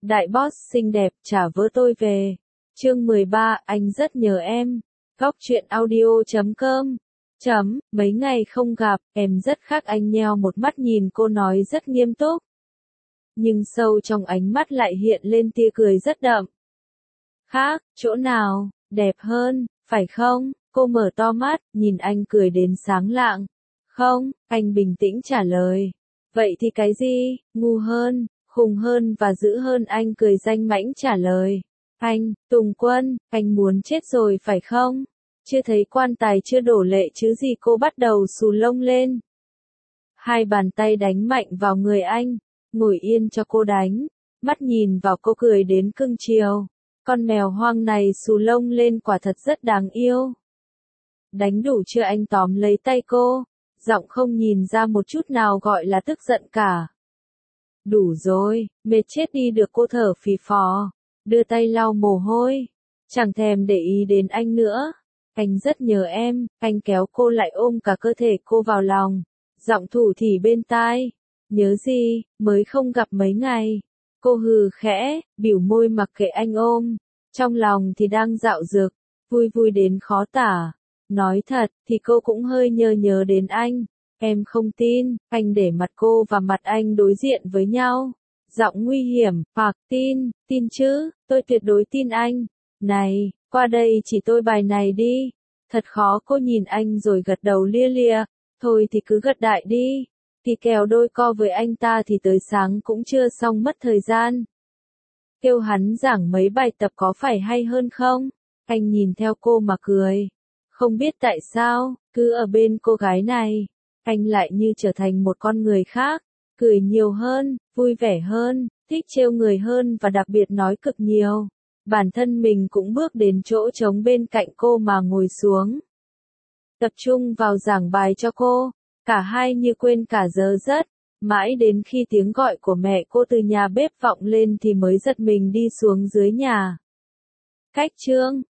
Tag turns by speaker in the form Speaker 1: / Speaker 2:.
Speaker 1: Đại boss xinh đẹp trả vớ tôi về. Chương 13, anh rất nhớ em. Góc truyện audio.com. Mấy ngày không gặp, em rất khác anh, nheo một mắt nhìn cô nói rất nghiêm túc. Nhưng sâu trong ánh mắt lại hiện lên tia cười rất đậm. Khác, chỗ nào, đẹp hơn, phải không? Cô mở to mắt, nhìn anh cười đến sáng lạng. Không, anh bình tĩnh trả lời. Vậy thì cái gì? Ngu hơn, khùng hơn và dữ hơn, anh cười danh mãnh trả lời. Anh, Tùng Quân, anh muốn chết rồi phải không? Chưa thấy quan tài chưa đổ lệ chứ gì, cô bắt đầu xù lông lên. Hai bàn tay đánh mạnh vào người anh, ngồi yên cho cô đánh, mắt nhìn vào cô cười đến cưng chiều. Con mèo hoang này xù lông lên quả thật rất đáng yêu. Đánh đủ chưa, anh tóm lấy tay cô, giọng không nhìn ra một chút nào gọi là tức giận cả. Đủ rồi, mệt chết đi được, cô thở phì phò, đưa tay lau mồ hôi, chẳng thèm để ý đến anh nữa. Anh rất nhớ em, anh kéo cô lại ôm cả cơ thể cô vào lòng, giọng thủ thỉ bên tai. Nhớ gì, mới không gặp mấy ngày. Cô hừ khẽ, bỉu môi mặc kệ anh ôm, trong lòng thì đang dạo dực, vui vui đến khó tả. Nói thật, thì cô cũng hơi nhớ đến anh. Em không tin, anh để mặt cô và mặt anh đối diện với nhau. Giọng nguy hiểm, hoặc tin chứ, tôi tuyệt đối tin anh. Này, qua đây chỉ tôi bài này đi. Thật khó, cô nhìn anh rồi gật đầu lia lịa. Thôi thì cứ gật đại đi. Thì kèo đôi co với anh ta thì tới sáng cũng chưa xong, mất thời gian. Kêu hắn giảng mấy bài tập có phải hay hơn không? Anh nhìn theo cô mà cười. Không biết tại sao, cứ ở bên cô gái này, anh lại như trở thành một con người khác, cười nhiều hơn, vui vẻ hơn, thích trêu người hơn và đặc biệt nói cực nhiều. Bản thân mình cũng bước đến chỗ trống bên cạnh cô mà ngồi xuống. Tập trung vào giảng bài cho cô, cả hai như quên cả giờ giấc, mãi đến khi tiếng gọi của mẹ cô từ nhà bếp vọng lên thì mới giật mình đi xuống dưới nhà. Khách Trương,